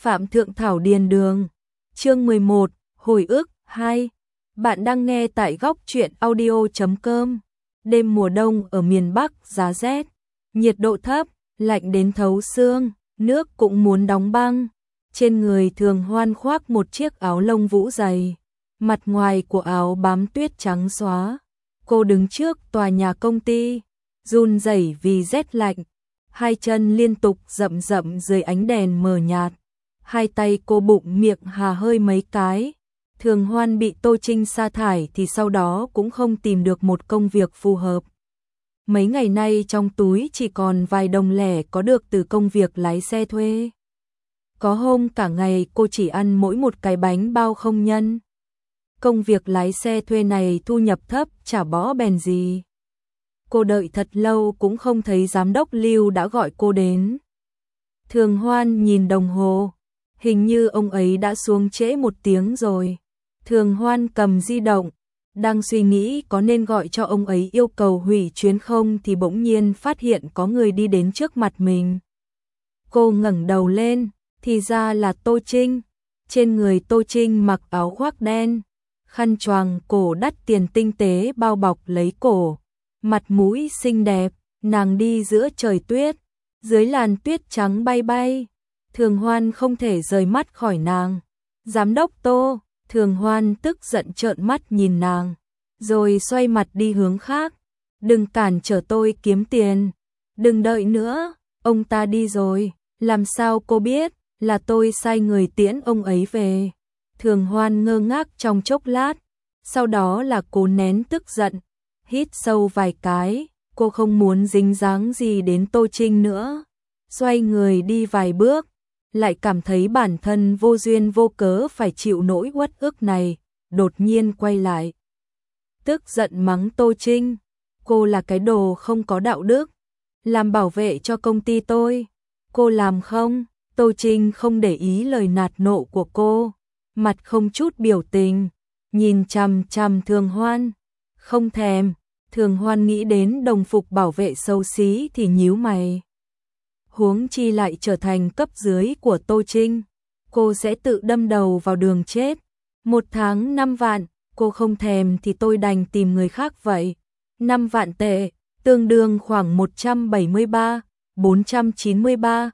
Phạm Thượng Thảo Điền Đường. Chương 11, Hồi ức 2. Bạn đang nghe tại góc truyện audio.com. Đêm mùa đông ở miền Bắc giá rét, nhiệt độ thấp, lạnh đến thấu xương, nước cũng muốn đóng băng. Trên người Thường Hoan khoác một chiếc áo lông vũ dày, mặt ngoài của áo bám tuyết trắng xóa. Cô đứng trước tòa nhà công ty, run rẩy vì rét lạnh, hai chân liên tục rậm rậm dưới ánh đèn mờ nhạt. Hai tay cô bụng miệng hà hơi mấy cái. Thường Hoan bị Tô Trinh sa thải thì sau đó cũng không tìm được một công việc phù hợp. Mấy ngày nay trong túi chỉ còn vài đồng lẻ có được từ công việc lái xe thuê. Có hôm cả ngày cô chỉ ăn mỗi một cái bánh bao không nhân. Công việc lái xe thuê này thu nhập thấp chả bó bèn gì. Cô đợi thật lâu cũng không thấy giám đốc Lưu đã gọi cô đến. Thường Hoan nhìn đồng hồ, hình như ông ấy đã xuống trễ 1 tiếng rồi. Thường Hoan cầm di động, đang suy nghĩ có nên gọi cho ông ấy yêu cầu hủy chuyến không thì bỗng nhiên phát hiện có người đi đến trước mặt mình. Cô ngẩng đầu lên, thì ra là Tô Trinh. Trên người Tô Trinh mặc áo khoác đen, khăn choàng cổ đắt tiền tinh tế bao bọc lấy cổ, mặt mũi xinh đẹp, nàng đi giữa trời tuyết, dưới làn tuyết trắng bay bay. Thường Hoan không thể rời mắt khỏi nàng. Giám đốc Tô. Thường Hoan tức giận trợn mắt nhìn nàng, rồi xoay mặt đi hướng khác. Đừng cản trở tôi kiếm tiền. Đừng đợi nữa, ông ta đi rồi. Làm sao cô biết là tôi sai người tiễn ông ấy về? Thường Hoan ngơ ngác trong chốc lát, sau đó là cố nén tức giận, hít sâu vài cái. Cô không muốn dính dáng gì đến Tô Trinh nữa. Xoay người đi vài bước, lại cảm thấy bản thân vô duyên vô cớ phải chịu nỗi uất ức này, đột nhiên quay lại. Tức giận mắng Tô Trinh, cô là cái đồ không có đạo đức, làm bảo vệ cho công ty tôi, cô làm không? Tô Trinh không để ý lời nạt nộ của cô, mặt không chút biểu tình, nhìn chằm chằm Thường Hoan, không thèm. Thường Hoan nghĩ đến đồng phục bảo vệ xấu xí thì nhíu mày. Huống chi lại trở thành cấp dưới của Tô Trinh, cô sẽ tự đâm đầu vào đường chết. 1 tháng 5 vạn, cô không thèm thì tôi đành tìm người khác vậy. 5 vạn tệ, tương đương khoảng 173, 493,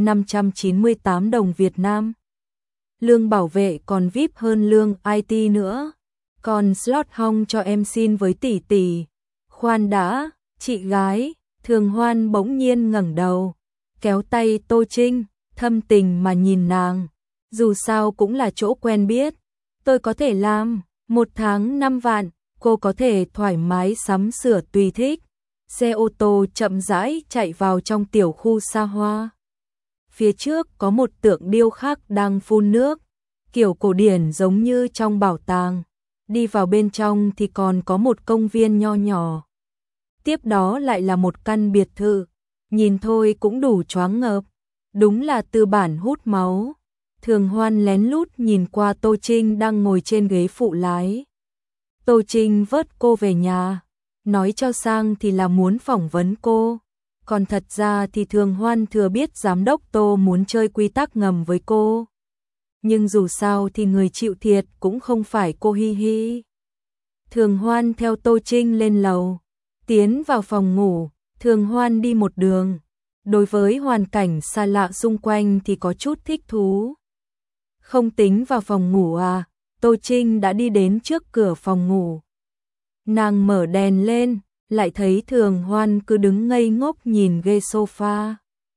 598 đồng Việt Nam. Lương bảo vệ còn VIP hơn lương IT nữa. Còn slot hong cho em xin với tỷ tỷ. Khoan đã, chị gái. Thường Hoan bỗng nhiên ngẩng đầu, kéo tay Tô Trinh, thâm tình mà nhìn nàng. Dù sao cũng là chỗ quen biết, tôi có thể làm. 1 tháng 5 vạn, cô có thể thoải mái sắm sửa tùy thích. Xe ô tô chậm rãi chạy vào trong tiểu khu xa hoa. Phía trước có một tượng điêu khắc đang phun nước, kiểu cổ điển giống như trong bảo tàng. Đi vào bên trong thì còn có một công viên nho nhỏ. Tiếp đó lại là một căn biệt thự, nhìn thôi cũng đủ choáng ngợp. Đúng là tư bản hút máu. Thường Hoan lén lút nhìn qua Tô Trinh đang ngồi trên ghế phụ lái. Tô Trinh vớt cô về nhà, nói cho sang thì là muốn phỏng vấn cô. Còn thật ra thì Thường Hoan thừa biết giám đốc Tô muốn chơi quy tắc ngầm với cô. Nhưng dù sao thì người chịu thiệt cũng không phải cô hi hi. Thường Hoan theo Tô Trinh lên lầu, tiến vào phòng ngủ. Thường Hoan đi một đường, đối với hoàn cảnh xa lạ xung quanh thì có chút thích thú. Không tính vào phòng ngủ à? Tô Trinh đã đi đến trước cửa phòng ngủ. Nàng mở đèn lên, lại thấy Thường Hoan cứ đứng ngây ngốc nhìn ghế sofa.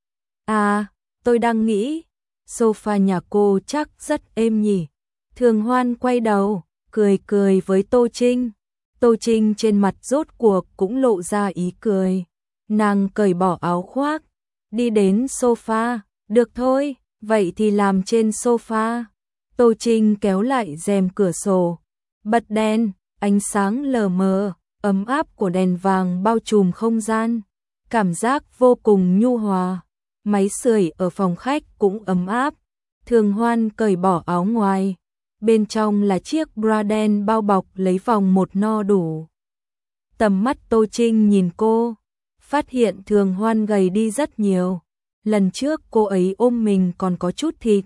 À, tôi đang nghĩ, sofa nhà cô chắc rất êm nhỉ. Thường Hoan quay đầu, cười cười với Tô Trinh. Tô Trinh trên mặt rốt cuộc cũng lộ ra ý cười. Nàng cởi bỏ áo khoác, đi đến sofa. Được thôi, vậy thì làm trên sofa. Tô Trinh kéo lại rèm cửa sổ, bật đèn, ánh sáng lờ mờ, ấm áp của đèn vàng bao trùm không gian, cảm giác vô cùng nhu hòa. Máy sưởi ở phòng khách cũng ấm áp. Thường Hoan cởi bỏ áo ngoài, bên trong là chiếc bra đen bao bọc lấy vòng một no đủ. Tầm mắt Tô Trinh nhìn cô, phát hiện Thường Hoan gầy đi rất nhiều. Lần trước cô ấy ôm mình còn có chút thịt,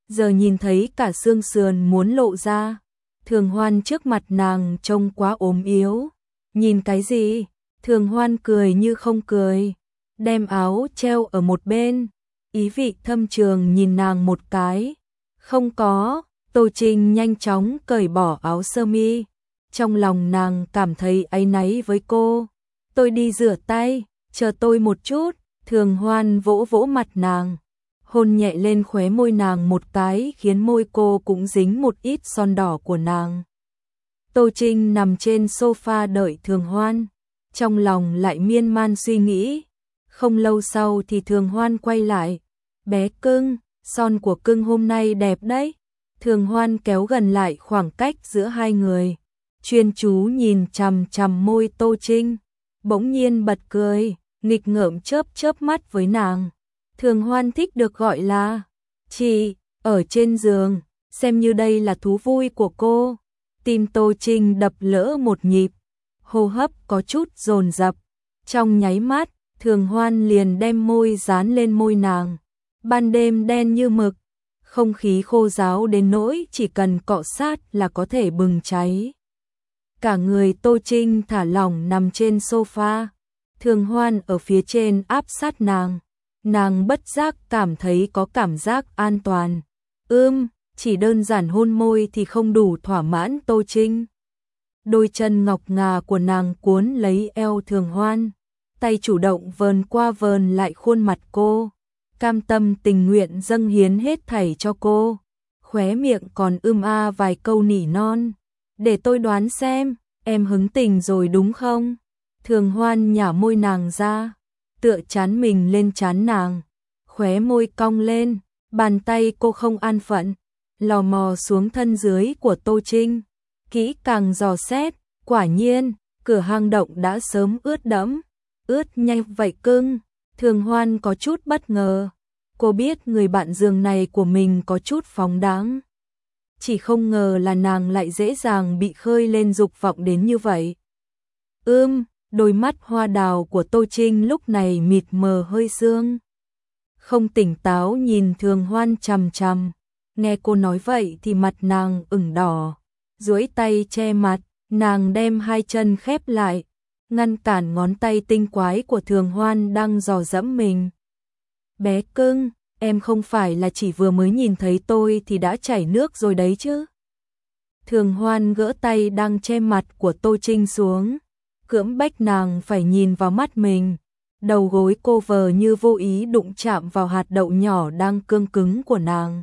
giờ nhìn thấy cả xương sườn muốn lộ ra. Thường Hoan trước mặt nàng trông quá ốm yếu. Nhìn cái gì? Thường Hoan cười như không cười, đem áo treo ở một bên, ý vị thâm trường nhìn nàng một cái. Không có. Tô Trinh nhanh chóng cởi bỏ áo sơ mi. Trong lòng nàng cảm thấy áy náy với cô. Tôi đi rửa tay, chờ tôi một chút. Thường Hoan vỗ vỗ mặt nàng, hôn nhẹ lên khóe môi nàng một cái khiến môi cô cũng dính một ít son đỏ của nàng. Tô Trinh nằm trên sofa đợi Thường Hoan, trong lòng lại miên man suy nghĩ. Không lâu sau thì Thường Hoan quay lại. Bé cưng, son của cưng hôm nay đẹp đấy. Thường Hoan kéo gần lại khoảng cách giữa hai người, chuyên chú nhìn chằm chằm môi Tô Trinh, bỗng nhiên bật cười, nghịch ngợm chớp chớp mắt với nàng. Thường Hoan thích được gọi là chị, ở trên giường, xem như đây là thú vui của cô. Tim Tô Trinh đập lỡ một nhịp, hô hấp có chút dồn dập. Trong nháy mắt, Thường Hoan liền đem môi dán lên môi nàng. Ban đêm đen như mực, không khí khô ráo đến nỗi chỉ cần cọ sát là có thể bừng cháy. Cả người Tô Trinh thả lỏng nằm trên sofa, Thường Hoan ở phía trên áp sát nàng. Nàng bất giác cảm thấy có cảm giác an toàn. Chỉ đơn giản hôn môi thì không đủ thỏa mãn Tô Trinh. Đôi chân ngọc ngà của nàng cuốn lấy eo Thường Hoan, tay chủ động vờn qua vờn lại khuôn mặt cô, cam tâm tình nguyện dâng hiến hết thảy cho cô. Khóe miệng còn vài câu nỉ non. Để tôi đoán xem, em hứng tình rồi đúng không? Thường Hoan nhả môi nàng ra, tựa chán mình lên chán nàng, khóe môi cong lên, bàn tay cô không an phận, lò mò xuống thân dưới của Tô Trinh, kỹ càng dò xét. Quả nhiên, cửa hang động đã sớm ướt đẫm. Ướt nhanh vậy cưng? Thường Hoan có chút bất ngờ. Cô biết người bạn giường này của mình có chút phóng đãng, chỉ không ngờ là nàng lại dễ dàng bị khơi lên dục vọng đến như vậy. Đôi mắt hoa đào của Tô Trinh lúc này mịt mờ hơi sương, không tỉnh táo nhìn Thường Hoan chằm chằm. Nghe cô nói vậy thì mặt nàng ửng đỏ, duỗi tay che mặt, nàng đem hai chân khép lại, ngăn cản ngón tay tinh quái của Thường Hoan đang dò dẫm mình. Bé cưng, em không phải là chỉ vừa mới nhìn thấy tôi thì đã chảy nước rồi đấy chứ? Thường Hoan gỡ tay đang che mặt của Tô Trinh xuống, cưỡng bách nàng phải nhìn vào mắt mình. Đầu gối cô vờ như vô ý đụng chạm vào hạt đậu nhỏ đang cương cứng của nàng.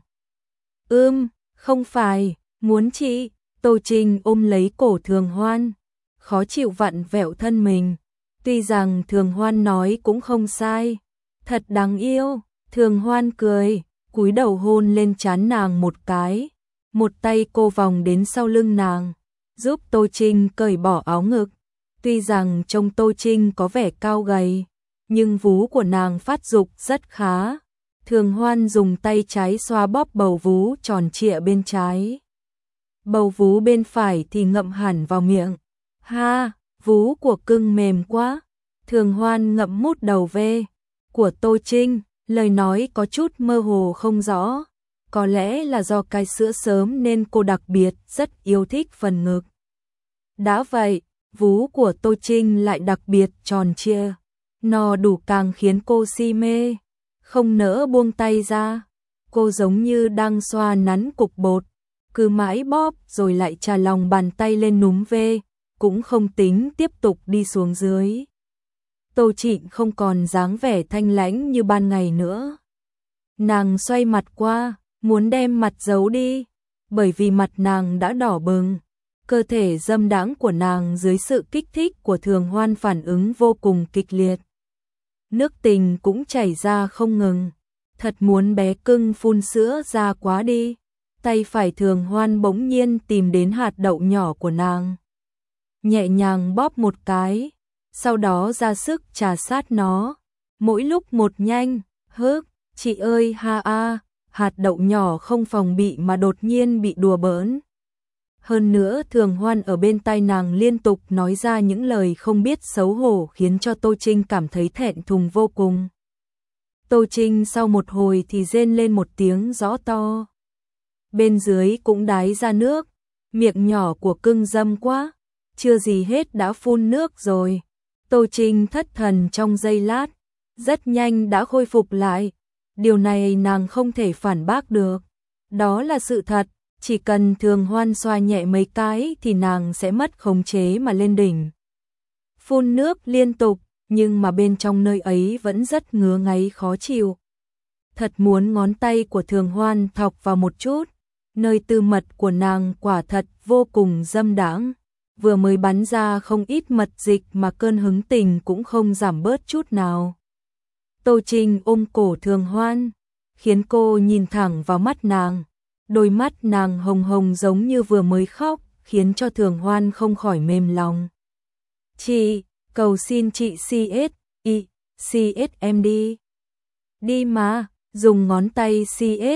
Không phải, muốn chị. Tô Trinh ôm lấy cổ Thường Hoan, khó chịu vặn vẹo thân mình. Tuy rằng Thường Hoan nói cũng không sai, thật đáng yêu. Thường Hoan cười, cúi đầu hôn lên trán nàng một cái, một tay cô vòng đến sau lưng nàng, giúp Tô Trinh cởi bỏ áo ngực. Tuy rằng trông Tô Trinh có vẻ cao gầy, nhưng vú của nàng phát dục rất khá. Thường Hoan dùng tay trái xoa bóp bầu vú tròn trịa bên trái, bầu vú bên phải thì ngậm hẳn vào miệng. Ha, vú của cưng mềm quá. Thường Hoan ngậm mút đầu ve của Tô Trinh, lời nói có chút mơ hồ không rõ. Có lẽ là do cai sữa sớm nên cô đặc biệt rất yêu thích phần ngực. Đã vậy, vú của Tô Trinh lại đặc biệt tròn trịa, no đủ càng khiến cô si mê, không nỡ buông tay ra. Cô giống như đang xoa nắn cục bột, cứ mãi bóp rồi lại chà lòng bàn tay lên núm ve, cũng không tính tiếp tục đi xuống dưới. Tô Trịnh không còn dáng vẻ thanh lãnh như ban ngày nữa. Nàng xoay mặt qua, muốn đem mặt giấu đi, bởi vì mặt nàng đã đỏ bừng. Cơ thể dâm đãng của nàng dưới sự kích thích của Thường Hoan phản ứng vô cùng kịch liệt. Nước tình cũng chảy ra không ngừng. Thật muốn bé cưng phun sữa ra quá đi. Tay phải Thường Hoan bỗng nhiên tìm đến hạt đậu nhỏ của nàng, nhẹ nhàng bóp một cái, sau đó ra sức trà sát nó, mỗi lúc một nhanh. Chị ơi ha a. Hạt đậu nhỏ không phòng bị mà đột nhiên bị đùa bỡn. Hơn nữa Thường Hoan ở bên tai nàng liên tục nói ra những lời không biết xấu hổ khiến cho Tô Trinh cảm thấy thẹn thùng vô cùng. Tô Trinh sau một hồi thì rên lên một tiếng rõ to. bên dưới cũng đái ra nước, miệng nhỏ của cưng dâm quá, chưa gì hết đã phun nước rồi. Tô Trinh thất thần trong giây lát, rất nhanh đã khôi phục lại. Điều này nàng không thể phản bác được. Đó là sự thật, chỉ cần Thường Hoan xoa nhẹ mấy cái thì nàng sẽ mất khống chế mà lên đỉnh. Phun nước liên tục, nhưng mà bên trong nơi ấy vẫn rất ngứa ngáy khó chịu. Thật muốn ngón tay của Thường Hoan thọc vào một chút, nơi tư mật của nàng quả thật vô cùng dâm đãng. Vừa mới bắn ra không ít mật dịch mà cơn hứng tình cũng không giảm bớt chút nào. Tô Trinh ôm cổ Thường Hoan, khiến cô nhìn thẳng vào mắt nàng. Đôi mắt nàng hồng hồng giống như vừa mới khóc, khiến cho Thường Hoan không khỏi mềm lòng. Chị, cầu xin chị CS em đi. Đi mà, dùng ngón tay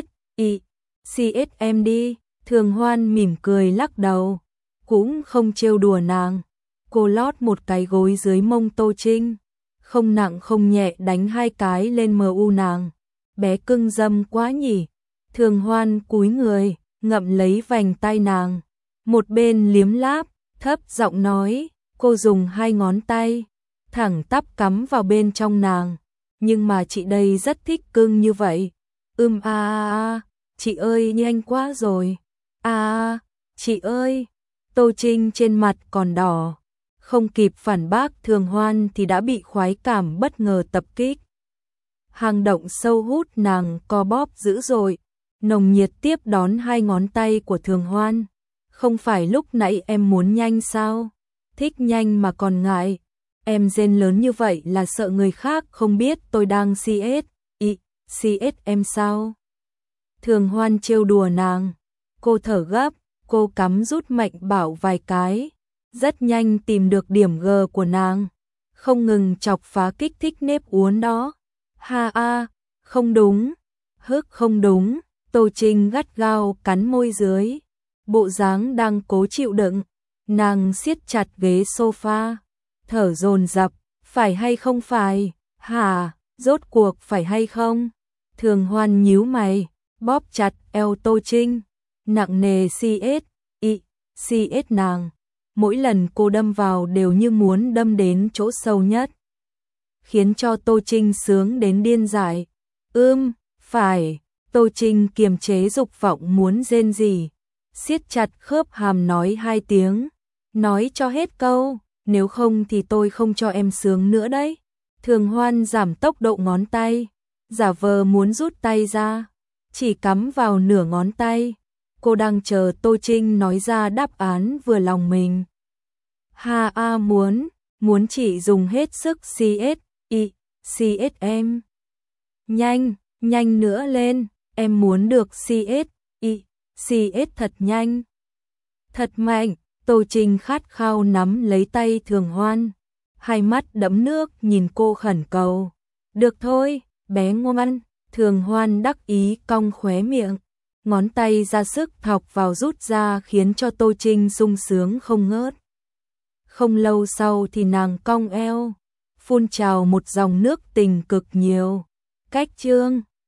CS em đi. Thường Hoan mỉm cười lắc đầu, cũng không trêu đùa nàng. Cô lót một cái gối dưới mông Tô Trinh, không nặng không nhẹ đánh 2 cái lên MU nàng. Bé cưng dâm quá nhỉ. Thường Hoan cúi người, ngậm lấy vành tay nàng, một bên liếm láp, thấp giọng nói, cô dùng 2 ngón tay, thẳng tắp cắm vào bên trong nàng. Nhưng mà chị đây rất thích cưng như vậy. Chị ơi nhanh quá rồi. Chị ơi. Tô Trinh trên mặt còn đỏ, không kịp phản bác Thường Hoan thì đã bị khoái cảm bất ngờ tập kích. Hang động sâu hút nàng co bóp dữ dội, nồng nhiệt tiếp đón 2 ngón tay của Thường Hoan. Không phải lúc nãy em muốn nhanh sao? Thích nhanh mà còn ngại. Em rên lớn như vậy là sợ người khác không biết tôi đang CS em sao? Thường Hoan trêu đùa nàng. Cô thở gấp, cô cắm rút mạnh bảo vài cái, rất nhanh tìm được điểm G của nàng, không ngừng chọc phá kích thích nếp uốn đó. Không đúng, không đúng. Tô Trinh gắt gao cắn môi dưới, bộ dáng đang cố chịu đựng, nàng siết chặt ghế sofa, thở dồn dập, phải hay không phải? Rốt cuộc phải hay không? Thường Hoan nhíu mày, bóp chặt eo Tô Trinh, nặng nề CS nàng. Mỗi lần cô đâm vào đều như muốn đâm đến chỗ sâu nhất, khiến cho Tô Trinh sướng đến điên dại. Phải. Tô Trinh kiềm chế dục vọng muốn rên rỉ, siết chặt khớp hàm nói 2 tiếng, nói cho hết câu, nếu không thì tôi không cho em sướng nữa đấy. Thường Hoan giảm tốc độ ngón tay, giả vờ muốn rút tay ra, chỉ cắm vào nửa ngón tay. Cô đang chờ Tô Trinh nói ra đáp án vừa lòng mình. Muốn chỉ dùng hết sức CS em. Nhanh nữa lên, em muốn được CS thật nhanh, thật mạnh. Tô Trinh khát khao nắm lấy tay Thường Hoan, 2 mắt đẫm nước nhìn cô khẩn cầu. Được thôi, bé ngoan. Thường Hoan đắc ý cong khóe miệng, ngón tay ra sức thọc vào rút ra khiến cho Tô Trinh sung sướng không ngớt. Không lâu sau thì nàng cong eo, phun trào một dòng nước tình cực nhiều. Cách chương